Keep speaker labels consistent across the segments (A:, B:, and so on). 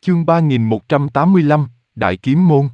A: Chương 3185, Đại Kiếm Môn.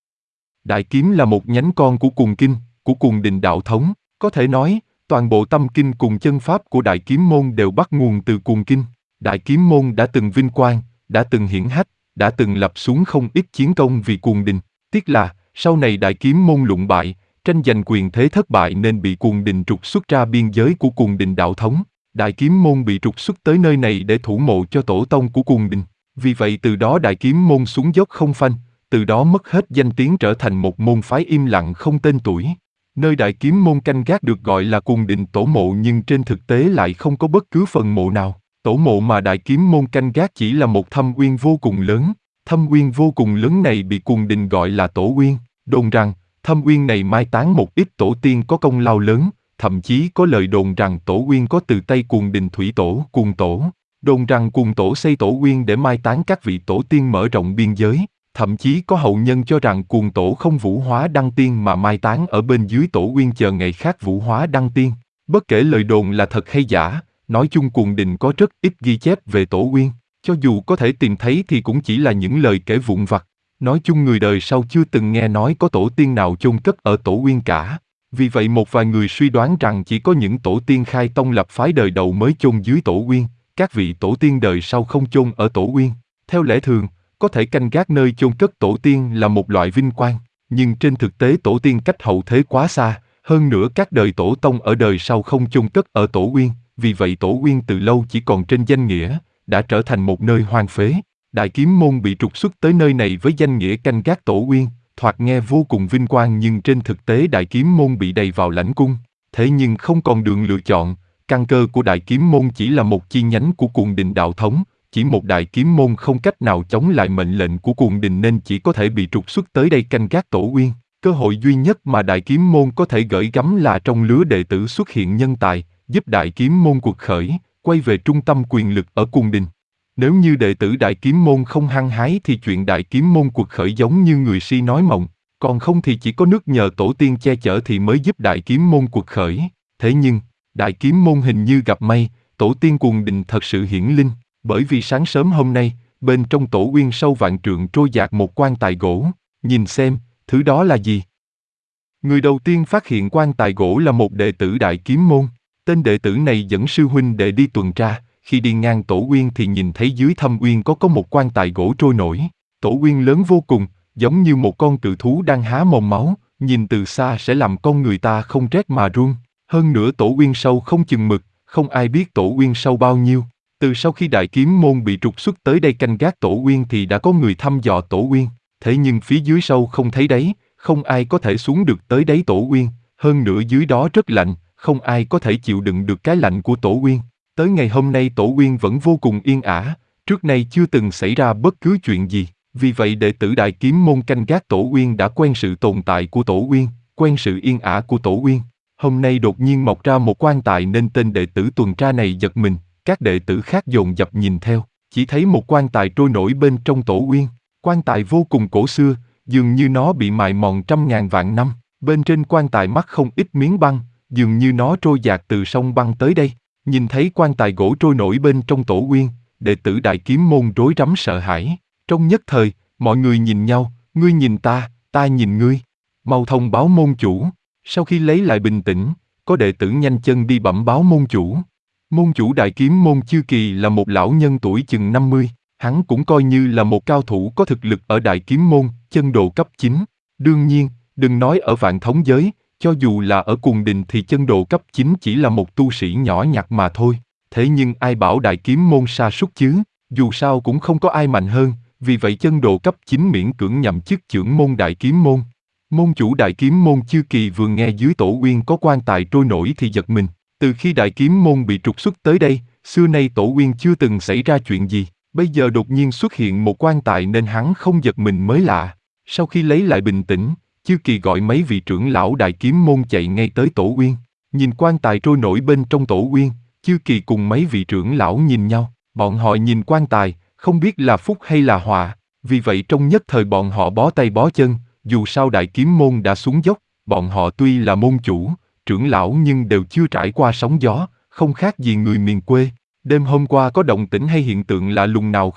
A: Đại Kiếm là một nhánh con của Cuồng Kinh, của Cuồng Đình đạo thống. Có thể nói, toàn bộ tâm kinh cùng chân pháp của Đại Kiếm Môn đều bắt nguồn từ Cuồng Kinh. Đại Kiếm Môn đã từng vinh quang, đã từng hiển hách, đã từng lập xuống không ít chiến công vì Cuồng Đình. Tiếc là, sau này Đại Kiếm Môn lụng bại, tranh giành quyền thế thất bại nên bị Cuồng Đình trục xuất ra biên giới của Cuồng Đình đạo thống. Đại Kiếm Môn bị trục xuất tới nơi này để thủ mộ cho tổ tông của Cuồng Đình. Vì vậy từ đó Đại Kiếm Môn xuống dốc không phanh, từ đó mất hết danh tiếng trở thành một môn phái im lặng không tên tuổi. Nơi Đại Kiếm Môn canh gác được gọi là Cuồng Đình tổ mộ nhưng trên thực tế lại không có bất cứ phần mộ nào. Tổ mộ mà Đại Kiếm Môn canh gác chỉ là một thâm uyên vô cùng lớn. Thâm uyên vô cùng lớn này bị Cuồng Đình gọi là Tổ Uyên. Đồn rằng, thâm uyên này mai táng một ít tổ tiên có công lao lớn, thậm chí có lời đồn rằng Tổ Uyên có từ Tây Cuồng Đình Thủy Tổ, Cuồng Tổ. Đồn rằng Cuồng Tổ xây Tổ Uyên để mai táng các vị tổ tiên mở rộng biên giới. Thậm chí có hậu nhân cho rằng Cuồng Tổ không vũ hóa đăng tiên mà mai táng ở bên dưới Tổ Uyên chờ ngày khác vũ hóa đăng tiên. Bất kể lời đồn là thật hay giả, nói chung Cuồng Đình có rất ít ghi chép về Tổ Uyên. Cho dù có thể tìm thấy thì cũng chỉ là những lời kể vụn vặt. Nói chung người đời sau chưa từng nghe nói có tổ tiên nào chôn cất ở Tổ Uyên cả. Vì vậy một vài người suy đoán rằng chỉ có những tổ tiên khai tông lập phái đời đầu mới chôn dưới Tổ Uyên, các vị tổ tiên đời sau không chôn ở Tổ Uyên. Theo lẽ thường, có thể canh gác nơi chôn cất tổ tiên là một loại vinh quang, nhưng trên thực tế tổ tiên cách hậu thế quá xa, hơn nữa các đời tổ tông ở đời sau không chôn cất ở Tổ Uyên, vì vậy Tổ Uyên từ lâu chỉ còn trên danh nghĩa, đã trở thành một nơi hoang phế. Đại Kiếm Môn bị trục xuất tới nơi này với danh nghĩa canh gác Tổ Uyên, thoạt nghe vô cùng vinh quang nhưng trên thực tế Đại Kiếm Môn bị đầy vào lãnh cung, thế nhưng không còn đường lựa chọn, căn cơ của Đại Kiếm Môn chỉ là một chi nhánh của Cuồng Đình đạo thống, chỉ một Đại Kiếm Môn không cách nào chống lại mệnh lệnh của Cuồng Đình nên chỉ có thể bị trục xuất tới đây canh gác Tổ Uyên. Cơ hội duy nhất mà Đại Kiếm Môn có thể gửi gắm là trong lứa đệ tử xuất hiện nhân tài, giúp Đại Kiếm Môn cuộc khởi, quay về trung tâm quyền lực ở Cuồng Đình. Nếu như đệ tử Đại Kiếm Môn không hăng hái thì chuyện Đại Kiếm Môn cuộc khởi giống như người si nói mộng, còn không thì chỉ có nước nhờ tổ tiên che chở thì mới giúp Đại Kiếm Môn cuộc khởi. Thế nhưng, Đại Kiếm Môn hình như gặp may, tổ tiên Cuồng Đình thật sự hiển linh, bởi vì sáng sớm hôm nay, bên trong Tổ Uyên sâu vạn trượng trôi dạt một quan tài gỗ, nhìn xem, thứ đó là gì? Người đầu tiên phát hiện quan tài gỗ là một đệ tử Đại Kiếm Môn, tên đệ tử này dẫn sư huynh đệ đi tuần tra. Khi đi ngang Tổ Uyên thì nhìn thấy dưới thâm uyên có một quan tài gỗ trôi nổi. Tổ Uyên lớn vô cùng, giống như một con cự thú đang há mồm máu, nhìn từ xa sẽ làm con người ta không rét mà run. Hơn nữa Tổ Uyên sâu không chừng mực, không ai biết Tổ Uyên sâu bao nhiêu. Từ sau khi Đại Kiếm Môn bị trục xuất tới đây canh gác Tổ Uyên thì đã có người thăm dò Tổ Uyên. Thế nhưng phía dưới sâu không thấy đáy, không ai có thể xuống được tới đáy Tổ Uyên. Hơn nữa dưới đó rất lạnh, không ai có thể chịu đựng được cái lạnh của Tổ Uyên. Tới ngày hôm nay Tổ Uyên vẫn vô cùng yên ả, trước nay chưa từng xảy ra bất cứ chuyện gì. Vì vậy đệ tử Đại Kiếm Môn canh gác Tổ Uyên đã quen sự tồn tại của Tổ Uyên, quen sự yên ả của Tổ Uyên. Hôm nay đột nhiên mọc ra một quan tài nên tên đệ tử tuần tra này giật mình, các đệ tử khác dồn dập nhìn theo, chỉ thấy một quan tài trôi nổi bên trong Tổ Uyên. Quan tài vô cùng cổ xưa, dường như nó bị mài mòn trăm ngàn vạn năm. Bên trên quan tài mắc không ít miếng băng, dường như nó trôi dạt từ sông băng tới đây. Nhìn thấy quan tài gỗ trôi nổi bên trong Tổ Uyên, đệ tử Đại Kiếm Môn rối rắm sợ hãi. Trong nhất thời, mọi người nhìn nhau, ngươi nhìn ta, ta nhìn ngươi. Mau thông báo môn chủ. Sau khi lấy lại bình tĩnh, có đệ tử nhanh chân đi bẩm báo môn chủ. Môn chủ Đại Kiếm Môn Chư Kỳ là một lão nhân tuổi chừng 50, hắn cũng coi như là một cao thủ có thực lực ở Đại Kiếm Môn, chân đồ cấp 9. Đương nhiên, đừng nói ở Vạn Thống Giới, cho dù là ở Cuồng Đình thì chân đồ cấp 9 chỉ là một tu sĩ nhỏ nhặt mà thôi. Thế nhưng ai bảo Đại Kiếm Môn sa sút chứ, dù sao cũng không có ai mạnh hơn, vì vậy chân đồ cấp 9 miễn cưỡng nhậm chức trưởng môn Đại Kiếm Môn. Môn chủ Đại Kiếm Môn Chư Kỳ vừa nghe dưới Tổ Uyên có quan tài trôi nổi thì giật mình. Từ khi Đại Kiếm Môn bị trục xuất tới đây, xưa nay Tổ Uyên chưa từng xảy ra chuyện gì, bây giờ đột nhiên xuất hiện một quan tài nên hắn không giật mình mới lạ. Sau khi lấy lại bình tĩnh, Chư Kỳ gọi mấy vị trưởng lão Đại Kiếm Môn chạy ngay tới Tổ Uyên. Nhìn quan tài trôi nổi bên trong Tổ Uyên, Chư Kỳ cùng mấy vị trưởng lão nhìn nhau, bọn họ nhìn quan tài, không biết là phúc hay là họa, vì vậy trong nhất thời bọn họ bó tay bó chân, dù sao Đại Kiếm Môn đã xuống dốc, bọn họ tuy là môn chủ, trưởng lão nhưng đều chưa trải qua sóng gió, không khác gì người miền quê. Đêm hôm qua có động tĩnh hay hiện tượng lạ lùng nào không?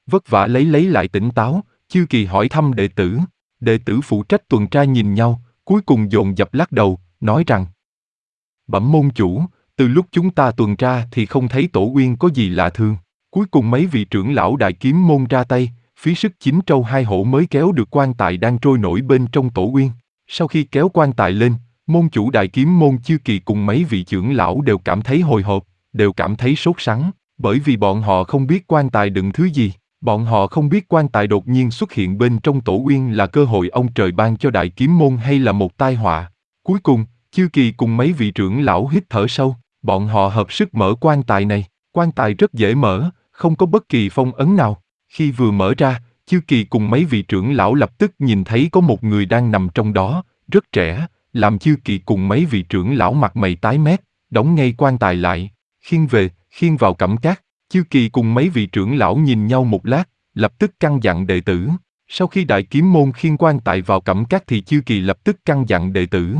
A: Vất vả lấy lại tỉnh táo, Chiêu Kỳ hỏi thăm đệ tử. Đệ tử phụ trách tuần tra nhìn nhau, cuối cùng dồn dập lắc đầu, nói rằng: Bẩm môn chủ, từ lúc chúng ta tuần tra thì không thấy Tổ Uyên có gì lạ thường. Cuối cùng mấy vị trưởng lão Đại Kiếm môn ra tay, phí sức 9 trâu 2 hổ mới kéo được quan tài đang trôi nổi bên trong Tổ Uyên. Sau khi kéo quan tài lên, môn chủ Đại Kiếm môn Chiêu Kỳ cùng mấy vị trưởng lão đều cảm thấy hồi hộp, đều cảm thấy sốt sắng, bởi vì bọn họ không biết quan tài đựng thứ gì. Bọn họ không biết quan tài đột nhiên xuất hiện bên trong Tổ Uyên là cơ hội ông trời ban cho Đại Kiếm môn hay là một tai họa. Cuối cùng, Chiêu Kỳ cùng mấy vị trưởng lão hít thở sâu, bọn họ hợp sức mở quan tài này. Quan tài rất dễ mở, không có bất kỳ phong ấn nào. Khi vừa mở ra, Chiêu Kỳ cùng mấy vị trưởng lão lập tức nhìn thấy có một người đang nằm trong đó, rất trẻ, làm Chiêu Kỳ cùng mấy vị trưởng lão mặt mày tái mét, đóng ngay quan tài lại, khiêng vào Cẩm Cát. Chiêu Kỳ cùng mấy vị trưởng lão nhìn nhau một lát, lập tức căn dặn đệ tử. Sau khi Đại Kiếm môn khiêng quan tài vào Cẩm Cát thì Chiêu Kỳ lập tức căn dặn đệ tử.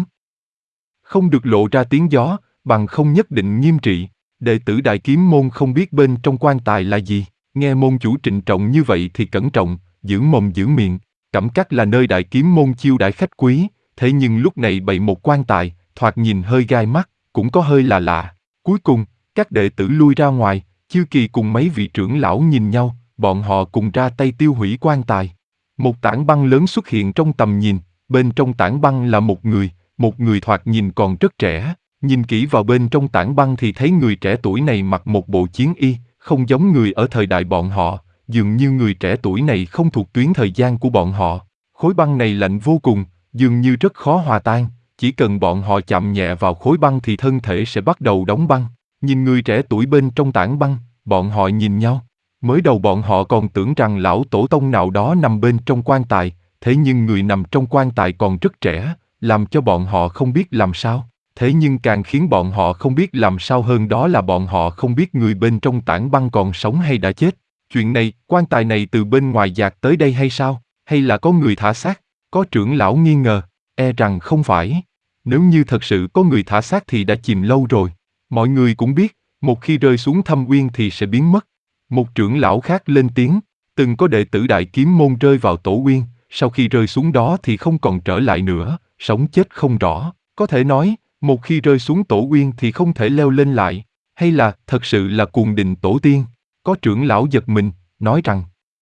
A: Không được lộ ra tiếng gió, bằng không nhất định nghiêm trị. Đệ tử Đại Kiếm môn không biết bên trong quan tài là gì, nghe môn chủ trịnh trọng như vậy thì cẩn trọng, giữ mồm giữ miệng. Cẩm Cát là nơi Đại Kiếm môn chiêu đãi khách quý, thế nhưng lúc này bày một quan tài, thoạt nhìn hơi gai mắt, cũng có hơi là lạ. Cuối cùng, các đệ tử lui ra ngoài, Chiêu Kỳ cùng mấy vị trưởng lão nhìn nhau, bọn họ cùng ra tay tiêu hủy quan tài. Một tảng băng lớn xuất hiện trong tầm nhìn, bên trong tảng băng là một người thoạt nhìn còn rất trẻ. Nhìn kỹ vào bên trong tảng băng thì thấy người trẻ tuổi này mặc một bộ chiến y, không giống người ở thời đại bọn họ, dường như người trẻ tuổi này không thuộc tuyến thời gian của bọn họ. Khối băng này lạnh vô cùng, dường như rất khó hòa tan, chỉ cần bọn họ chạm nhẹ vào khối băng thì thân thể sẽ bắt đầu đóng băng. Nhìn người trẻ tuổi bên trong tảng băng, bọn họ nhìn nhau. Mới đầu bọn họ còn tưởng rằng lão tổ tông nào đó nằm bên trong quan tài, thế nhưng người nằm trong quan tài còn rất trẻ, làm cho bọn họ không biết làm sao. Thế nhưng càng khiến bọn họ không biết làm sao hơn đó là bọn họ không biết người bên trong tảng băng còn sống hay đã chết. Chuyện này, quan tài này từ bên ngoài dạt tới đây hay sao? Hay là có người thả xác? Có trưởng lão nghi ngờ, rằng không phải. Nếu như thật sự có người thả xác thì đã chìm lâu rồi. Mọi người cũng biết, một khi rơi xuống thâm uyên thì sẽ biến mất. Một trưởng lão khác lên tiếng, từng có đệ tử Đại Kiếm môn rơi vào Tổ Uyên, sau khi rơi xuống đó thì không còn trở lại nữa, sống chết không rõ. Có thể nói, một khi rơi xuống Tổ Uyên thì không thể leo lên lại, hay là thật sự là Cuồng Đình tổ tiên? Có trưởng lão giật mình, nói rằng: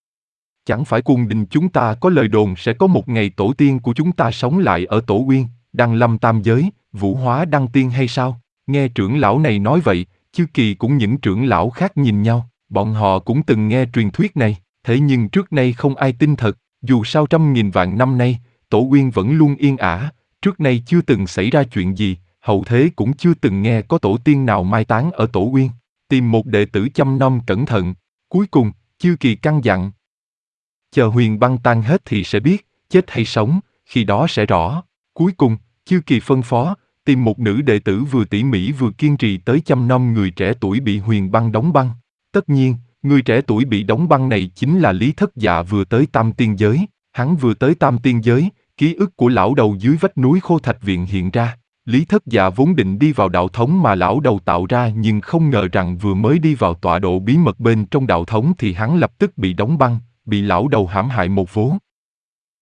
A: Chẳng phải Cuồng Đình chúng ta có lời đồn sẽ có một ngày tổ tiên của chúng ta sống lại ở Tổ Uyên, đăng lâm tam giới, vũ hóa đăng tiên hay sao? Nghe trưởng lão này nói vậy, Chiêu Kỳ cũng những trưởng lão khác nhìn nhau, bọn họ cũng từng nghe truyền thuyết này, thế nhưng trước nay không ai tin thật, dù sao trăm nghìn vạn năm nay, Tổ Uyên vẫn luôn yên ả, trước nay chưa từng xảy ra chuyện gì, hậu thế cũng chưa từng nghe có tổ tiên nào mai táng ở Tổ Uyên. Tìm một đệ tử chăm nom cẩn thận. Cuối cùng, Chiêu Kỳ căn dặn: Chờ huyền băng tan hết thì sẽ biết, chết hay sống, khi đó sẽ rõ. Cuối cùng, Chiêu Kỳ phân phó, tìm một nữ đệ tử vừa tỉ mỉ vừa kiên trì tới chăm nom người trẻ tuổi bị huyền băng đóng băng. Tất nhiên, người trẻ tuổi bị đóng băng này chính là Lý Thất Dạ vừa tới Tam Tiên Giới. Hắn vừa tới Tam Tiên Giới, ký ức của lão đầu dưới vách núi Khô Thạch Viện hiện ra. Lý Thất Dạ vốn định đi vào đạo thống mà lão đầu tạo ra nhưng không ngờ rằng vừa mới đi vào tọa độ bí mật bên trong đạo thống thì hắn lập tức bị đóng băng, bị lão đầu hãm hại một vố.